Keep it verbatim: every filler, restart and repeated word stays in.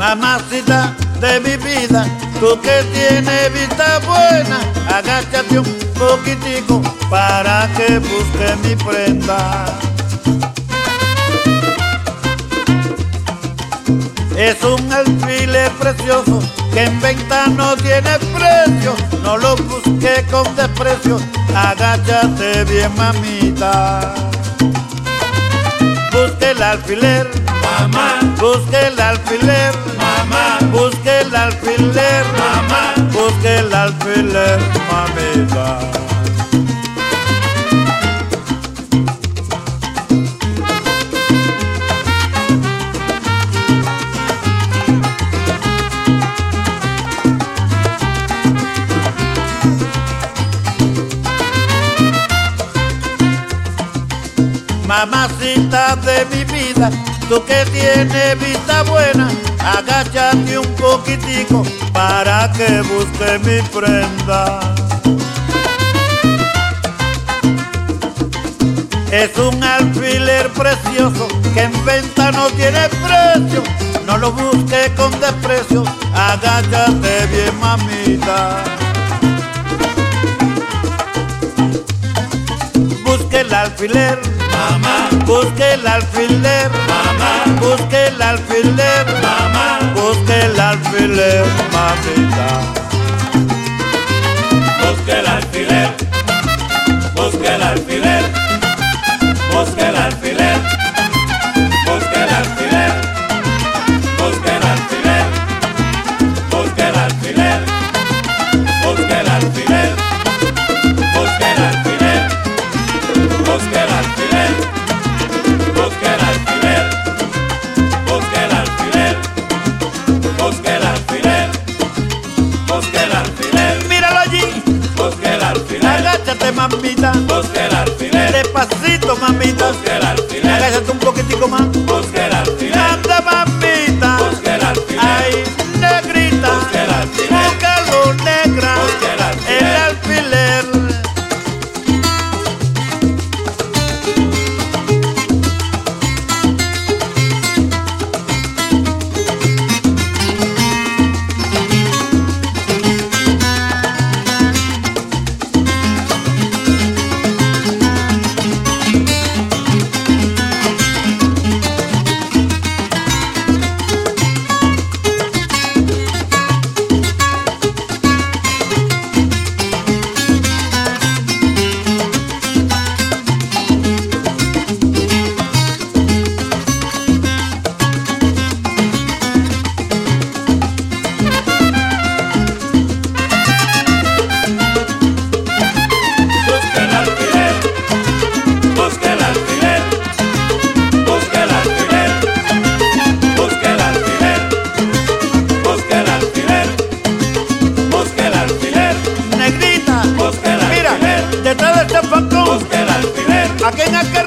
Mamacita de mi vida, tú que tienes vista buena, agáchate un poquitico para que busque mi prenda. Es un alfiler precioso que en venta no tiene precio, no lo busque con desprecio, agáchate bien, mamita. Busque el alfiler, mamá, busque el alfiler, mamá, busque el alfiler, mamá, busque el alfiler, mamita. Mamacita de mi vida, tú que tienes vista buena, agáchate un poquitico para que busque mi prenda. Es un alfiler precioso que en venta no tiene precio, no lo busque con desprecio, agáchate bien, mamita. Busque el alfiler, mamá, busque el alfiler, mamá, busque el alfiler, mamá, busque el alfiler, mamita. busque el alfiler, busque el alfiler, busque el alfiler, busque el alfiler, busque el alfiler, busque el alfiler, busque el alfiler, busque el alfiler, busque el alfiler, busque el alfiler, busque el alfiler, busque el alfiler, busque el alfiler, Míralo allí, busque el alfiler, agáchate, mamita, busque el alfiler, despacito, mamita, busque el alfiler, agáchate un poquitico más, busque el alfiler, anda, mamita, busque el alfiler, ay, negrita, busque el alfiler, búscalo, negra, busque el alfiler. el alfiler. Busque el alfiler, busque el alfiler, busque el alfiler, busque el alfiler, busque el alfiler, busque el alfiler, Negrita, busque el mira, alfiler, detrás de este facón, busque el alfiler, aquí en aquel